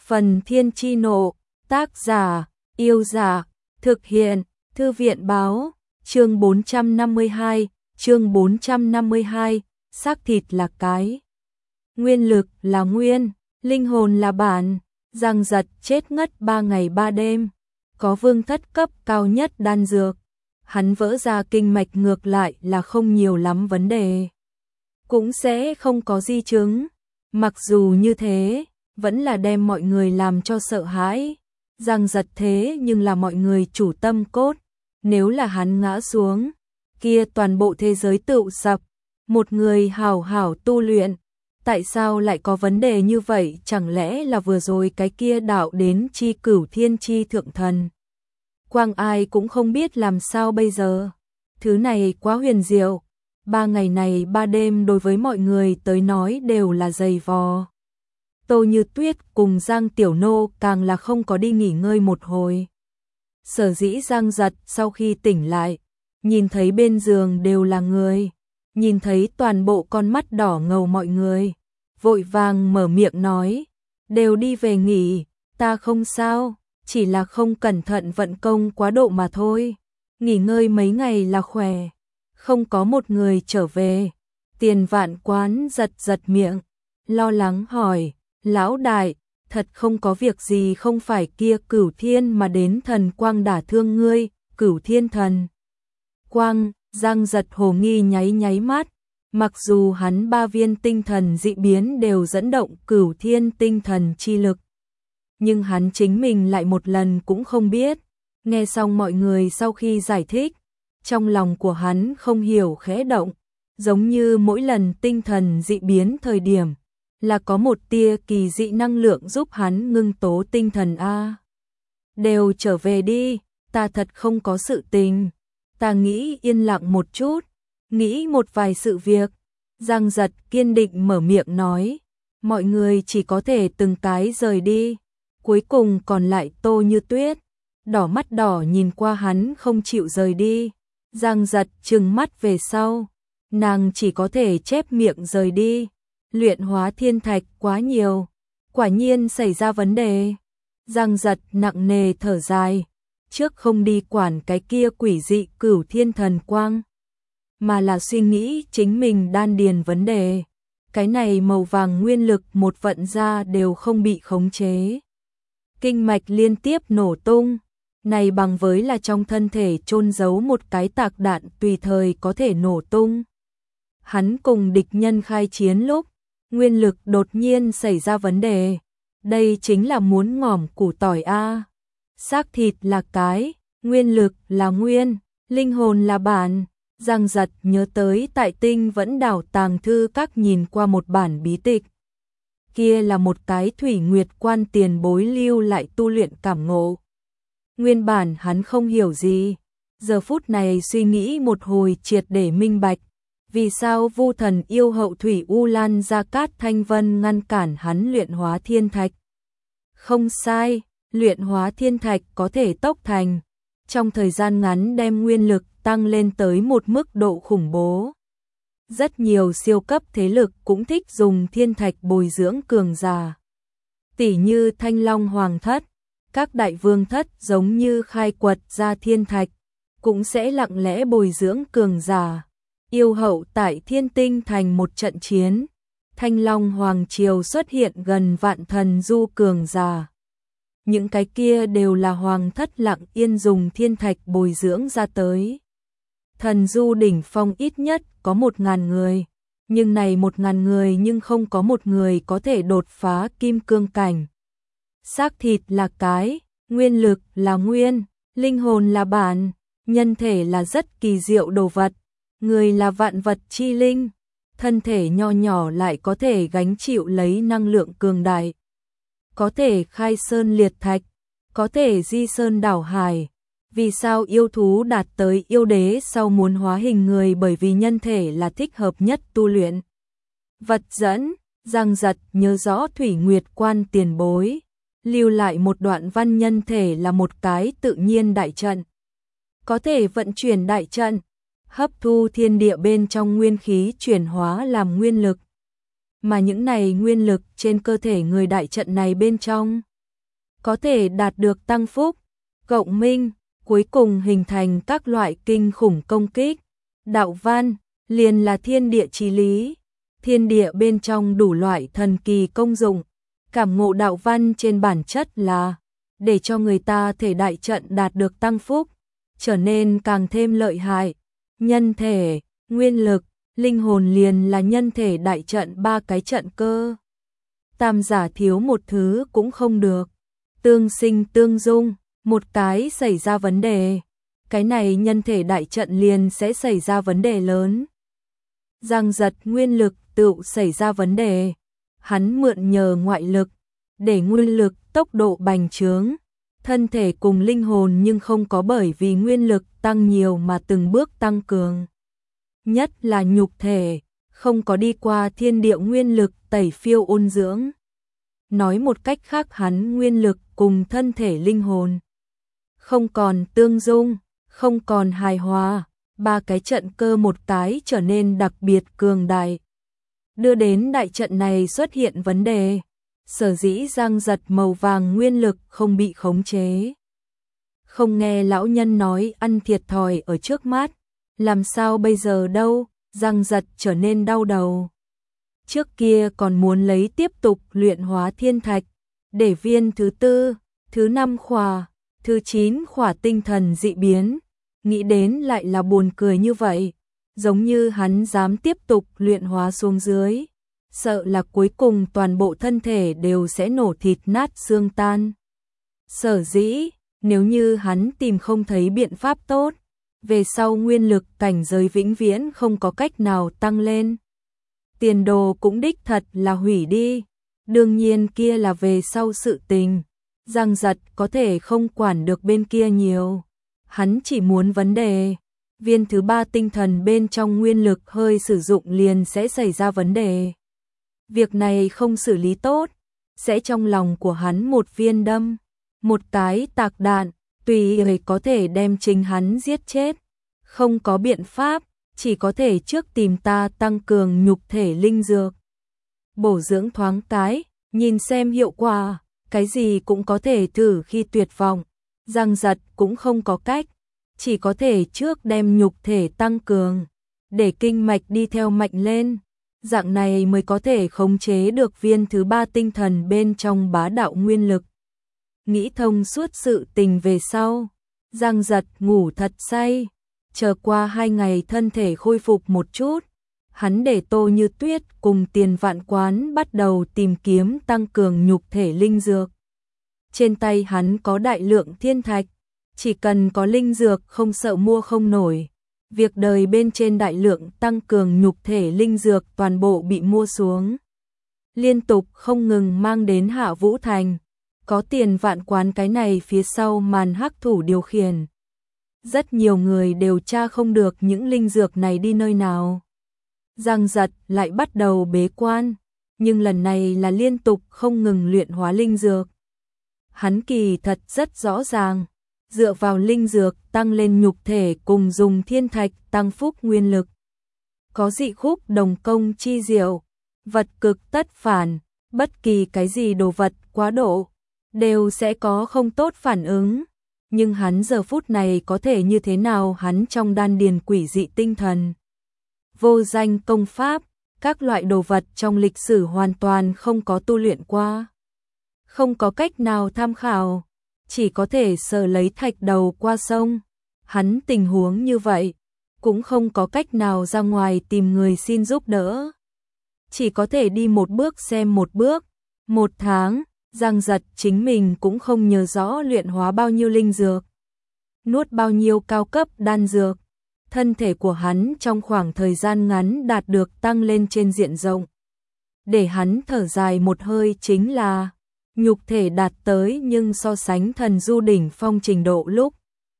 Phần Thiên Chi Nộ, tác giả, Yêu Giả, thực hiện, Thư viện Báo, chương 452, xác thịt là cái. Nguyên lực là nguyên, linh hồn là bản, Giang Giật chết ngất 3 ngày 3 đêm, có vương thất cấp cao nhất đan dược. Hắn vỡ ra kinh mạch ngược lại là không nhiều lắm vấn đề. Cũng sẽ không có di chứng. Mặc dù như thế, vẫn là đem mọi người làm cho sợ hãi. Giang Giật thế nhưng là mọi người chủ tâm cốt. Nếu là hắn ngã xuống, kia toàn bộ thế giới tựu sập. Một người hảo hảo tu luyện. Tại sao lại có vấn đề như vậy? Chẳng lẽ là vừa rồi cái kia đạo đến chi cửu thiên chi thượng thần? Quang ai cũng không biết làm sao bây giờ. Thứ này quá huyền diệu. 3 ngày này 3 đêm đối với mọi người tới nói đều là dày vò. Tô Như Tuyết cùng Giang Tiểu Nô càng là không có đi nghỉ ngơi một hồi. Sở dĩ Giang Giật sau khi tỉnh lại, nhìn thấy bên giường đều là người, nhìn thấy toàn bộ con mắt đỏ ngầu mọi người, vội vàng mở miệng nói, đều đi về nghỉ, ta không sao, chỉ là không cẩn thận vận công quá độ mà thôi, nghỉ ngơi mấy ngày là khỏe. Không có một người trở về. Tiền Vạn Quán giật miệng, lo lắng hỏi, lão đại, thật không có việc gì không phải kia Cửu Thiên mà đến thần quang đả thương ngươi, Cửu Thiên thần quang. Giang Giật hồ nghi nháy mắt, mặc dù hắn 3 viên tinh thần dị biến đều dẫn động Cửu Thiên tinh thần chi lực, nhưng hắn chính mình lại một lần cũng không biết. Nghe xong mọi người sau khi giải thích, trong lòng của hắn không hiểu khẽ động, giống như mỗi lần tinh thần dị biến thời điểm, là có một tia kỳ dị năng lượng giúp hắn ngưng tố tinh thần a. Đều trở về đi, ta thật không có sự tình, ta nghĩ yên lặng một chút, nghĩ một vài sự việc. Giang Giật kiên định mở miệng nói, mọi người chỉ có thể từng cái rời đi, cuối cùng còn lại Tô Như Tuyết, đỏ mắt đỏ nhìn qua hắn không chịu rời đi. Giang Giật trừng mắt về sau, nàng chỉ có thể chép miệng rời đi. Luyện hóa thiên thạch quá nhiều, quả nhiên xảy ra vấn đề. Giang Giật nặng nề thở dài, trước không đi quản cái kia quỷ dị Cửu Thiên thần quang, mà là suy nghĩ chính mình đan điền vấn đề. Cái này màu vàng nguyên lực một vận ra đều không bị khống chế. Kinh mạch liên tiếp nổ tung. Này bằng với là trong thân thể chôn giấu một cái tạc đạn tùy thời có thể nổ tung. Hắn cùng địch nhân khai chiến lúc, nguyên lực đột nhiên xảy ra vấn đề. Đây chính là muốn ngỏm củ tỏi a. Xác thịt là cái, nguyên lực là nguyên, linh hồn là bản. Giang Giật nhớ tới tại Tinh Vẫn Đảo tàng thư các nhìn qua một bản bí tịch. Kia là một cái Thủy Nguyệt Quan tiền bối lưu lại tu luyện cảm ngộ. Nguyên bản hắn không hiểu gì, giờ phút này suy nghĩ một hồi triệt để minh bạch, vì sao Vu Thần yêu hậu Thủy U Lan Gia Cát Thanh Vân ngăn cản hắn luyện hóa thiên thạch. Không sai, luyện hóa thiên thạch có thể tốc thành, trong thời gian ngắn đem nguyên lực tăng lên tới một mức độ khủng bố. Rất nhiều siêu cấp thế lực cũng thích dùng thiên thạch bồi dưỡng cường giả. Tỷ như Thanh Long Hoàng thất, các đại vương thất giống như khai quật ra thiên thạch, cũng sẽ lặng lẽ bồi dưỡng cường giả. Yêu hậu tại Thiên Tinh thành một trận chiến, Thanh Long Hoàng triều xuất hiện gần vạn thần du cường giả. Những cái kia đều là hoàng thất lặng yên dùng thiên thạch bồi dưỡng ra tới. Thần du đỉnh phong ít nhất có 1000 người, nhưng này 1000 người nhưng không có một người có thể đột phá kim cương cảnh. Xác thịt là cái, nguyên lực là nguyên, linh hồn là bản, nhân thể là rất kỳ diệu đồ vật, người là vạn vật chi linh, thân thể nho nhỏ lại có thể gánh chịu lấy năng lượng cường đại, có thể khai sơn liệt thạch, có thể di sơn đảo hải. Vì sao yêu thú đạt tới yêu đế sau muốn hóa hình người? Bởi vì nhân thể là thích hợp nhất tu luyện. Vật dẫn, Giang Giật nhớ rõ Thủy Nguyệt Quan tiền bối lưu lại một đoạn văn, nhân thể là một cái tự nhiên đại trận, có thể vận chuyển đại trận, hấp thu thiên địa bên trong nguyên khí chuyển hóa làm nguyên lực. Mà những này nguyên lực trên cơ thể người đại trận này bên trong, có thể đạt được tăng phúc, cộng minh, cuối cùng hình thành các loại kinh khủng công kích. Đạo văn liền là thiên địa chí lý, thiên địa bên trong đủ loại thần kỳ công dụng. Cảm ngộ đạo văn trên bản chất là để cho người ta thể đại trận đạt được tăng phúc, trở nên càng thêm lợi hại. Nhân thể, nguyên lực, linh hồn liền là nhân thể đại trận ba cái trận cơ. Tam giả thiếu một thứ cũng không được. Tương sinh tương dung, một cái xảy ra vấn đề, cái này nhân thể đại trận liền sẽ xảy ra vấn đề lớn. Giang Giật nguyên lực tự xảy ra vấn đề, hắn mượn nhờ ngoại lực, để nguyên lực tốc độ bành trướng, thân thể cùng linh hồn nhưng không có bởi vì nguyên lực tăng nhiều mà từng bước tăng cường. Nhất là nhục thể, không có đi qua thiên địa nguyên lực tẩy phiêu ôn dưỡng. Nói một cách khác hắn nguyên lực cùng thân thể linh hồn không còn tương dung, không còn hài hòa, ba cái trận cơ một cái trở nên đặc biệt cường đại. Đưa đến đại trận này xuất hiện vấn đề, sở dĩ Giang Giật màu vàng nguyên lực không bị khống chế. Không nghe lão nhân nói ăn thiệt thòi ở trước mắt, làm sao bây giờ đâu, Giang Giật trở nên đau đầu. Trước kia còn muốn lấy tiếp tục luyện hóa thiên thạch, để viên thứ 4, thứ 5 khỏa, thứ 9 khỏa tinh thần dị biến, nghĩ đến lại là buồn cười như vậy, giống như hắn dám tiếp tục luyện hóa xuống dưới, sợ là cuối cùng toàn bộ thân thể đều sẽ nổ thịt nát xương tan. Sở dĩ, nếu như hắn tìm không thấy biện pháp tốt, về sau nguyên lực cảnh giới vĩnh viễn không có cách nào tăng lên. Tiền đồ cũng đích thật là hủy đi, đương nhiên kia là về sau sự tình. Giang Giật có thể không quản được bên kia nhiều, hắn chỉ muốn vấn đề, viên thứ 3 tinh thần bên trong nguyên lực hơi sử dụng liền sẽ xảy ra vấn đề. Việc này không xử lý tốt, sẽ trong lòng của hắn một viên đâm, một cái tạc đạn, tùy ý có thể đem chính hắn giết chết. Không có biện pháp, chỉ có thể trước tìm ta tăng cường nhục thể linh dược. Bổ dưỡng thoáng cái, nhìn xem hiệu quả, cái gì cũng có thể thử khi tuyệt vọng. Giang Giật cũng không có cách, chỉ có thể trước đem nhục thể tăng cường, để kinh mạch đi theo mạnh lên. Dạng này mới có thể khống chế được viên thứ 3 tinh thần bên trong bá đạo nguyên lực. Nghĩ thông suốt sự tình về sau, Giang Giật ngủ thật say. Chờ qua 2 ngày thân thể khôi phục một chút, hắn để Tô Như Tuyết cùng Tiền Vạn Quán bắt đầu tìm kiếm tăng cường nhục thể linh dược. Trên tay hắn có đại lượng thiên thạch, chỉ cần có linh dược không sợ mua không nổi. Việc đời bên trên đại lượng tăng cường nhục thể linh dược toàn bộ bị mua xuống. Liên tục không ngừng mang đến Hạ Vũ Thành, có Tiền Vạn Quán cái này phía sau màn hắc thủ điều khiển. Rất nhiều người đều tra không được những linh dược này đi nơi nào. Giang Giật lại bắt đầu bế quan, nhưng lần này là liên tục không ngừng luyện hóa linh dược. Hắn kỳ thật rất rõ ràng, dựa vào linh dược tăng lên nhục thể cùng dùng thiên thạch tăng phúc nguyên lực. Có dị khúc đồng công chi diệu, vật cực tất phản, bất kỳ cái gì đồ vật quá độ, đều sẽ có không tốt phản ứng. Nhưng hắn giờ phút này có thể như thế nào, hắn trong đan điền quỷ dị tinh thần. Vô danh công pháp, các loại đồ vật trong lịch sử hoàn toàn không có tu luyện qua. Không có cách nào tham khảo, chỉ có thể sờ lấy thạch đầu qua sông. Hắn tình huống như vậy, cũng không có cách nào ra ngoài tìm người xin giúp đỡ. Chỉ có thể đi một bước xem một bước. 1 tháng, Giang Giật chính mình cũng không nhớ rõ luyện hóa bao nhiêu linh dược, nuốt bao nhiêu cao cấp đan dược. Thân thể của hắn trong khoảng thời gian ngắn đạt được tăng lên trên diện rộng. Để hắn thở dài một hơi chính là nhục thể đạt tới nhưng so sánh thần du đỉnh phong trình độ lúc.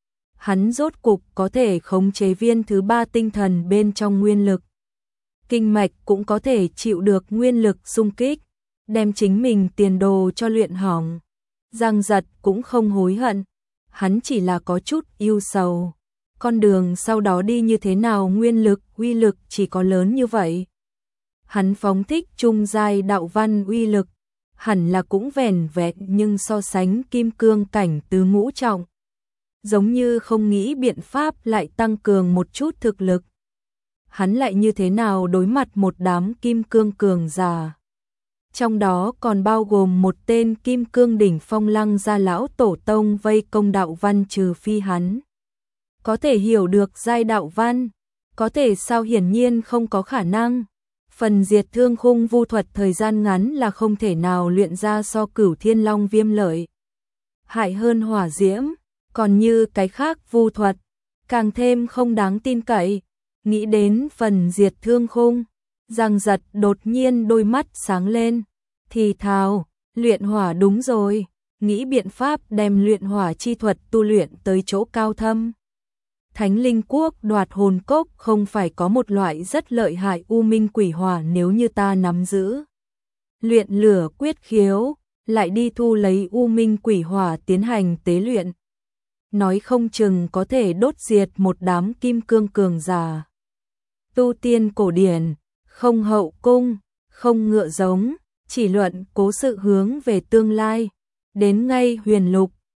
Hắn rốt cục có thể khống chế viên thứ 3 tinh thần bên trong nguyên lực. Kinh mạch cũng có thể chịu được nguyên lực xung kích, đem chính mình tiền đồ cho luyện hỏng. Giang Giật cũng không hối hận, hắn chỉ là có chút ưu sầu. Con đường sau đó đi như thế nào, nguyên lực, uy lực chỉ có lớn như vậy. Hắn phóng thích trung giai đạo văn uy lực, hẳn là cũng vẻn vẹn nhưng so sánh kim cương cảnh tứ ngũ trọng, giống như không nghĩ biện pháp lại tăng cường một chút thực lực. Hắn lại như thế nào đối mặt một đám kim cương cường giả. Trong đó còn bao gồm một tên kim cương đỉnh phong Lăng gia lão tổ tông vây công đạo văn, trừ phi hắn có thể hiểu được giai đạo văn, có thể sao hiển nhiên không có khả năng. Phần diệt thương khung vu thuật thời gian ngắn là không thể nào luyện ra so Cửu Thiên Long Viêm lợi hại hơn hỏa diễm, còn như cái khác vu thuật càng thêm không đáng tin cậy. Nghĩ đến phần diệt thương khung, Giang Giật đột nhiên đôi mắt sáng lên, thì thào, luyện hỏa đúng rồi, nghĩ biện pháp đem luyện hỏa chi thuật tu luyện tới chỗ cao thâm. Thánh Linh Quốc Đoạt Hồn Cốc không phải có một loại rất lợi hại u minh quỷ hỏa, nếu như ta nắm giữ luyện lửa quyết khiếu, lại đi thu lấy u minh quỷ hỏa tiến hành tế luyện, nói không chừng có thể đốt diệt một đám kim cương cường giả. Tu tiên cổ điển, không hậu cung, không ngựa giống, chỉ luận cố sự hướng về tương lai. Đến ngay huyền lục,